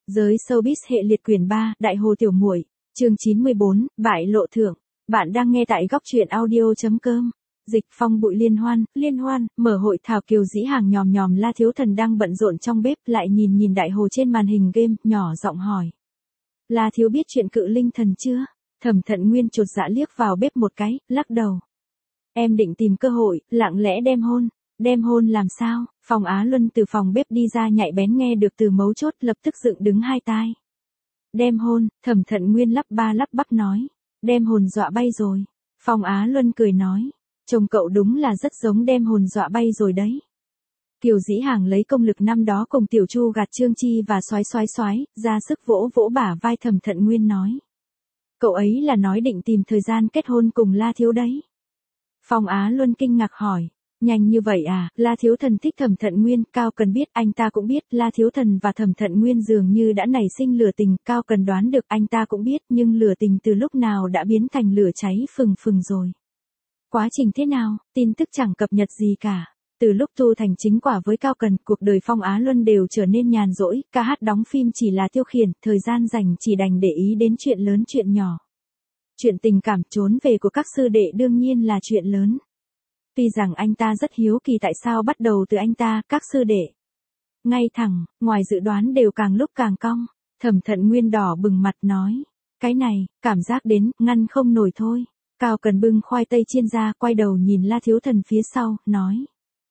Giới showbiz hệ liệt quyển 3, Đại Hồ Tiểu Muội, chương 94, Bại lộ thưởng. Bạn đang nghe tại góc truyện audio.com. Dịch Phong bụi liên hoan, mở hội thảo. Kiều Dĩ Hàng nhòm nhòm La Thiếu Thần đang bận rộn trong bếp, lại nhìn Đại Hồ trên màn hình game, nhỏ giọng hỏi. La Thiếu biết chuyện Cự Linh Thần chưa? Thẩm Thận Nguyên chột dạ liếc vào bếp một cái, lắc đầu. Em định tìm cơ hội, lặng lẽ đem hôn. Đem hôn làm sao? Phong Á Luân từ phòng bếp đi ra nhạy bén nghe được từ mấu chốt, lập tức dựng đứng hai tai. Đem hôn, Thẩm Thận Nguyên lắp ba lắp bắp nói. Đem hồn dọa bay rồi. Phong Á Luân cười nói. Chồng cậu đúng là rất giống đem hồn dọa bay rồi đấy. Kiều Dĩ Hàng lấy công lực năm đó cùng Tiểu Chu gạt Trương Chi và xoái, ra sức vỗ vỗ bả vai Thẩm Thận Nguyên nói. Cậu ấy là nói định tìm thời gian kết hôn cùng La Thiếu đấy. Phong Á Luân kinh ngạc hỏi. Nhanh như vậy à? La Thiếu Thần thích Thẩm Thận Nguyên, Cao Cần biết, anh ta cũng biết, La Thiếu Thần và Thẩm Thận Nguyên dường như đã nảy sinh lửa tình, Cao Cần đoán được, anh ta cũng biết, nhưng lửa tình từ lúc nào đã biến thành lửa cháy phừng phừng rồi. Quá trình thế nào? Tin tức chẳng cập nhật gì cả. Từ lúc tu thành chính quả với Cao Cần, cuộc đời Phong Á Luân đều trở nên nhàn rỗi, ca hát đóng phim chỉ là tiêu khiển, thời gian rảnh chỉ đành để ý đến chuyện lớn chuyện nhỏ. Chuyện tình cảm trốn về của các sư đệ đương nhiên là chuyện lớn. Tuy rằng anh ta rất hiếu kỳ tại sao bắt đầu từ anh ta, các sư đệ. Ngay thẳng, ngoài dự đoán đều càng lúc càng cong. Thẩm Thận Nguyên đỏ bừng mặt nói. Cái này, cảm giác đến, ngăn không nổi thôi. Cao Cần bưng khoai tây chiên ra, quay đầu nhìn La Thiếu Thần phía sau, nói.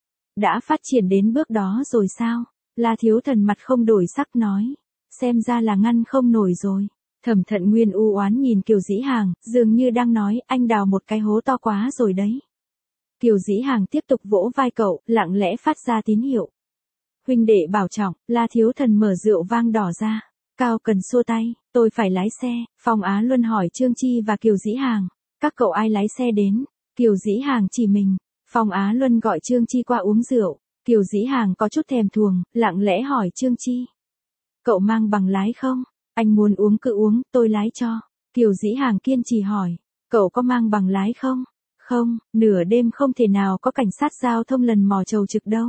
Đã phát triển đến bước đó rồi sao? La Thiếu Thần mặt không đổi sắc nói. Xem ra là ngăn không nổi rồi. Thẩm Thận Nguyên u oán nhìn Kiều Dĩ Hàng, dường như đang nói, anh đào một cái hố to quá rồi đấy. Kiều Dĩ Hàng tiếp tục vỗ vai cậu, lặng lẽ phát ra tín hiệu. Huynh đệ bảo trọng, La Thiếu Thần mở rượu vang đỏ ra. Cao Cần xua tay, tôi phải lái xe. Phong Á Luân hỏi Trương Chi và Kiều Dĩ Hàng. Các cậu ai lái xe đến? Kiều Dĩ Hàng chỉ mình. Phong Á Luân gọi Trương Chi qua uống rượu. Kiều Dĩ Hàng có chút thèm thuồng, lặng lẽ hỏi Trương Chi. Cậu mang bằng lái không? Anh muốn uống cứ uống, tôi lái cho. Kiều Dĩ Hàng kiên trì hỏi. Cậu có mang bằng lái không? Không, nửa đêm không thể nào có cảnh sát giao thông lần mò trầu trực đâu.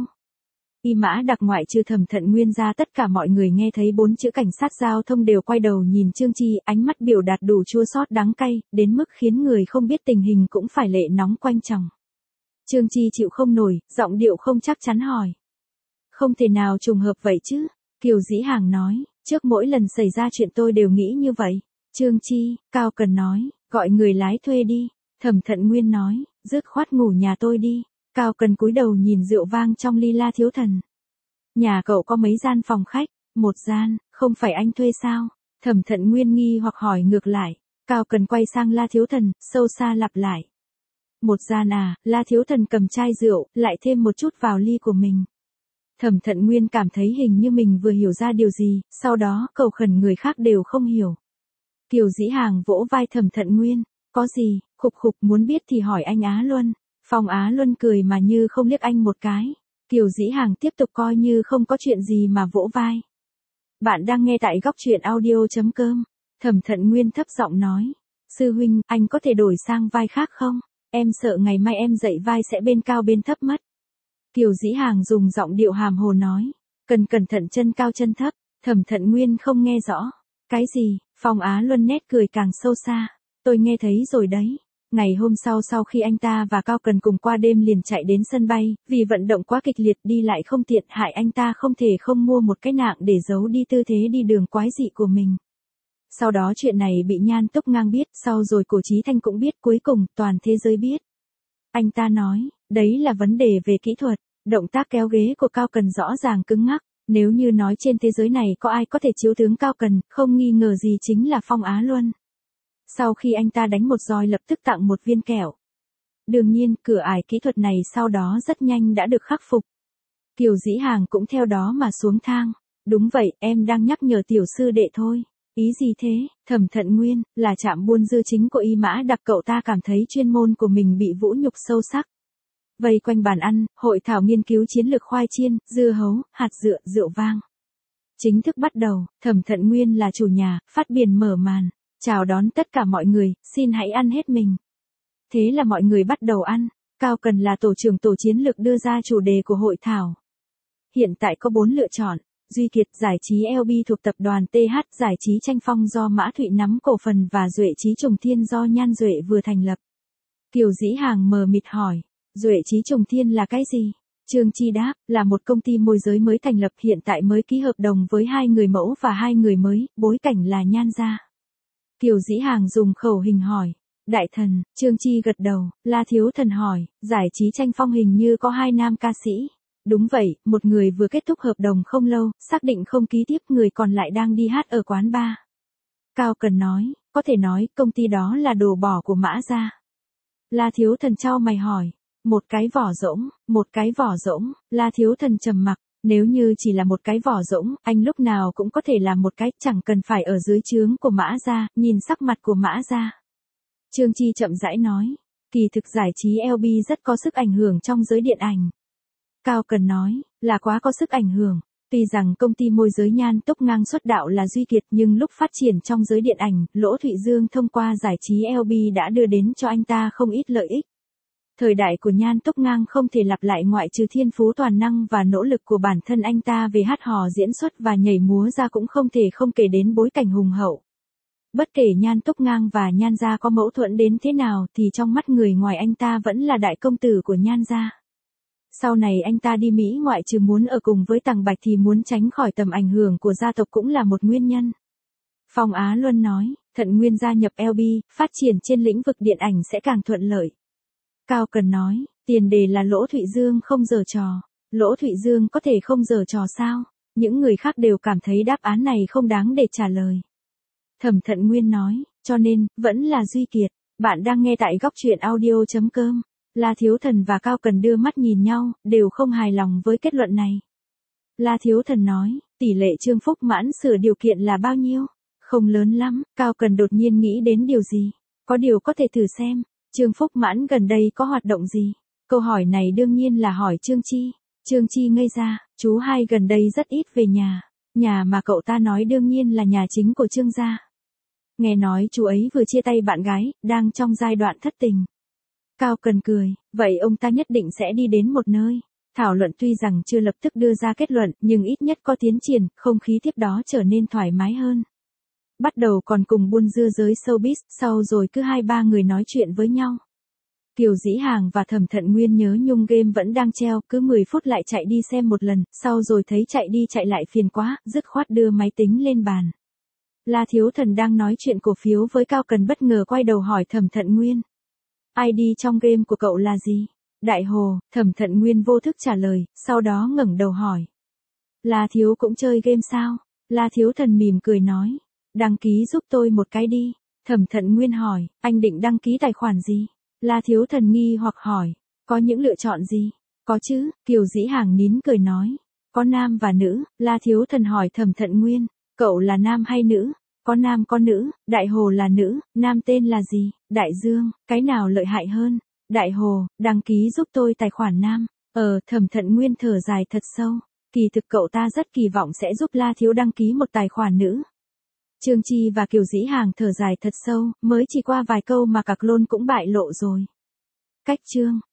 Y Mã Đặc ngoại trừ Thẩm Thận Nguyên ra, tất cả mọi người nghe thấy 4 chữ cảnh sát giao thông đều quay đầu nhìn Trương Chi, ánh mắt biểu đạt đủ chua xót đắng cay, đến mức khiến người không biết tình hình cũng phải lệ nóng quanh chồng. Trương Chi chịu không nổi, giọng điệu không chắc chắn hỏi. Không thể nào trùng hợp vậy chứ? Kiều Dĩ Hàng nói, trước mỗi lần xảy ra chuyện tôi đều nghĩ như vậy. Trương Chi, Cao Cần nói, gọi người lái thuê đi. Thẩm Thận Nguyên nói, dứt khoát ngủ nhà tôi đi. Cao Cần cúi đầu nhìn rượu vang trong ly La Thiếu Thần. Nhà cậu có mấy gian phòng khách? Một gian, không phải anh thuê sao? Thẩm Thận Nguyên nghi hoặc hỏi ngược lại. Cao Cần quay sang La Thiếu Thần, sâu xa lặp lại. Một gian à? La Thiếu Thần cầm chai rượu, lại thêm một chút vào ly của mình. Thẩm Thận Nguyên cảm thấy hình như mình vừa hiểu ra điều gì, sau đó cầu khẩn người khác đều không hiểu. Kiều Dĩ Hàng vỗ vai Thẩm Thận Nguyên. Có gì, khục muốn biết thì hỏi anh Á Luân. Phong Á Luân cười mà như không liếc anh một cái. Kiều Dĩ Hàng tiếp tục coi như không có chuyện gì mà vỗ vai. Bạn đang nghe tại góc truyện audio.com. Thẩm Thận Nguyên thấp giọng nói. Sư huynh, anh có thể đổi sang vai khác không? Em sợ ngày mai em dạy vai sẽ bên cao bên thấp mất. Kiều Dĩ Hàng dùng giọng điệu hàm hồ nói. Cần cẩn thận chân cao chân thấp. Thẩm Thận Nguyên không nghe rõ. Cái gì? Phong Á Luân nét cười càng sâu xa. Tôi nghe thấy rồi đấy. Ngày hôm sau khi anh ta và Cao Cần cùng qua đêm liền chạy đến sân bay, vì vận động quá kịch liệt đi lại không tiện, hại anh ta không thể không mua một cái nạng để giấu đi tư thế đi đường quái dị của mình. Sau đó chuyện này bị Nhan Túc Ngang biết, sau rồi Cổ Chí Thanh cũng biết, cuối cùng toàn thế giới biết. Anh ta nói, đấy là vấn đề về kỹ thuật, động tác kéo ghế của Cao Cần rõ ràng cứng ngắc. Nếu như nói trên thế giới này có ai có thể chiếu tướng Cao Cần, không nghi ngờ gì chính là Phong Á Luân. Sau khi anh ta đánh một roi lập tức tặng một viên kẹo. Đương nhiên, cửa ải kỹ thuật này sau đó rất nhanh đã được khắc phục. Kiều Dĩ Hàng cũng theo đó mà xuống thang. Đúng vậy, em đang nhắc nhở tiểu sư đệ thôi. Ý gì thế? Thẩm Thận Nguyên, là trạm buôn dư chính của Y Mã Đặc, cậu ta cảm thấy chuyên môn của mình bị vũ nhục sâu sắc. Vây quanh bàn ăn, hội thảo nghiên cứu chiến lược khoai chiên, dưa hấu, hạt dựa, rượu vang. Chính thức bắt đầu, Thẩm Thận Nguyên là chủ nhà, phát biển mở màn. Chào đón tất cả mọi người, xin hãy ăn hết mình. Thế là mọi người bắt đầu ăn. Cao Cần là tổ trưởng tổ chiến lược đưa ra chủ đề của hội thảo. Hiện tại có 4 lựa chọn. Duy Kiệt giải trí LB thuộc tập đoàn TH giải trí Tranh Phong do Mã Thụy nắm cổ phần và Duệ Chí Trùng Thiên do Nhan Duệ vừa thành lập. Kiều Dĩ Hàng mờ mịt hỏi, Duệ Chí Trùng Thiên là cái gì? Trương Chi đáp, là một công ty môi giới mới thành lập hiện tại mới ký hợp đồng với 2 người mẫu và 2 người mới, bối cảnh là Nhan gia. Kiều Dĩ Hàng dùng khẩu hình hỏi. Đại thần, Trương Chi gật đầu, La Thiếu Thần hỏi, giải trí Tranh Phong hình như có 2 nam ca sĩ. Đúng vậy, một người vừa kết thúc hợp đồng không lâu, xác định không ký tiếp, người còn lại đang đi hát ở quán bar. Cao Cần nói, có thể nói công ty đó là đồ bỏ của Mã gia. La Thiếu Thần chau mày hỏi, một cái vỏ rỗng, La Thiếu Thần trầm mặc, nếu như chỉ là một cái vỏ rỗng, anh lúc nào cũng có thể làm một cái, chẳng cần phải ở dưới trướng của Mã gia, nhìn sắc mặt của Mã gia. Trương Chi chậm rãi nói, kỳ thực giải trí LB rất có sức ảnh hưởng trong giới điện ảnh. Cao Cần nói, là quá có sức ảnh hưởng. Tuy rằng công ty môi giới Nhan Túc Ngang xuất đạo là Duy Kiệt nhưng lúc phát triển trong giới điện ảnh, Lỗ Thụy Dương thông qua giải trí LB đã đưa đến cho anh ta không ít lợi ích. Thời đại của Nhan Túc Ngang không thể lặp lại ngoại trừ thiên phú toàn năng và nỗ lực của bản thân anh ta về hát hò diễn xuất và nhảy múa ra cũng không thể không kể đến bối cảnh hùng hậu. Bất kể Nhan Túc Ngang và Nhan gia có mâu thuẫn đến thế nào thì trong mắt người ngoài anh ta vẫn là đại công tử của Nhan gia. Sau này anh ta đi Mỹ ngoại trừ muốn ở cùng với Tằng Bạch thì muốn tránh khỏi tầm ảnh hưởng của gia tộc cũng là một nguyên nhân. Phong Á Luân nói, Thận Nguyên gia nhập LB, phát triển trên lĩnh vực điện ảnh sẽ càng thuận lợi. Cao Cần nói, tiền đề là Lỗ Thụy Dương không giở trò. Lỗ Thụy Dương có thể không giở trò sao? Những người khác đều cảm thấy đáp án này không đáng để trả lời. Thẩm Thận Nguyên nói, cho nên, vẫn là Duy Kiệt. Bạn đang nghe tại góc truyện audio.com. La Thiếu Thần và Cao Cần đưa mắt nhìn nhau, đều không hài lòng với kết luận này. La Thiếu Thần nói, tỷ lệ Trương Phúc Mãn sửa điều kiện là bao nhiêu? Không lớn lắm. Cao Cần đột nhiên nghĩ đến điều gì? Có điều có thể thử xem. Trương Phúc Mãn gần đây có hoạt động gì? Câu hỏi này đương nhiên là hỏi Trương Chi. Trương Chi ngây ra, chú hai gần đây rất ít về nhà. Nhà mà cậu ta nói đương nhiên là nhà chính của Trương gia. Nghe nói chú ấy vừa chia tay bạn gái, đang trong giai đoạn thất tình. Cao Cần cười, vậy ông ta nhất định sẽ đi đến một nơi. Thảo luận tuy rằng chưa lập tức đưa ra kết luận, nhưng ít nhất có tiến triển, không khí tiếp đó trở nên thoải mái hơn. Bắt đầu còn cùng buôn dưa giới showbiz, sau rồi cứ 2-3 người nói chuyện với nhau. Kiều Dĩ Hàng và Thẩm Thận Nguyên nhớ nhung game vẫn đang treo, cứ 10 phút lại chạy đi xem một lần, sau rồi thấy chạy đi chạy lại phiền quá, dứt khoát đưa máy tính lên bàn. La Thiếu Thần đang nói chuyện cổ phiếu với Cao Cần bất ngờ quay đầu hỏi Thẩm Thận Nguyên. ID trong game của cậu là gì? Đại Hồ, Thẩm Thận Nguyên vô thức trả lời, sau đó ngẩng đầu hỏi. La Thiếu cũng chơi game sao? La Thiếu Thần mỉm cười nói. Đăng ký giúp tôi một cái đi. Thẩm Thận Nguyên hỏi, anh định đăng ký tài khoản gì? La Thiếu Thần nghi hoặc hỏi, có những lựa chọn gì? Có chứ, Kiều Dĩ Hàng nín cười nói. Có nam và nữ. La Thiếu Thần hỏi Thẩm Thận Nguyên, cậu là nam hay nữ? Có nam có nữ. Đại Hồ là nữ. Nam tên là gì? Đại Dương. Cái nào lợi hại hơn? Đại Hồ, đăng ký giúp tôi tài khoản nam. Thẩm Thận Nguyên thở dài thật sâu. Kỳ thực cậu ta rất kỳ vọng sẽ giúp La Thiếu đăng ký một tài khoản nữ. Trương Chi và Kiều Dĩ Hàng thở dài thật sâu, mới chỉ qua vài câu mà cả clone cũng bại lộ rồi. Cách chương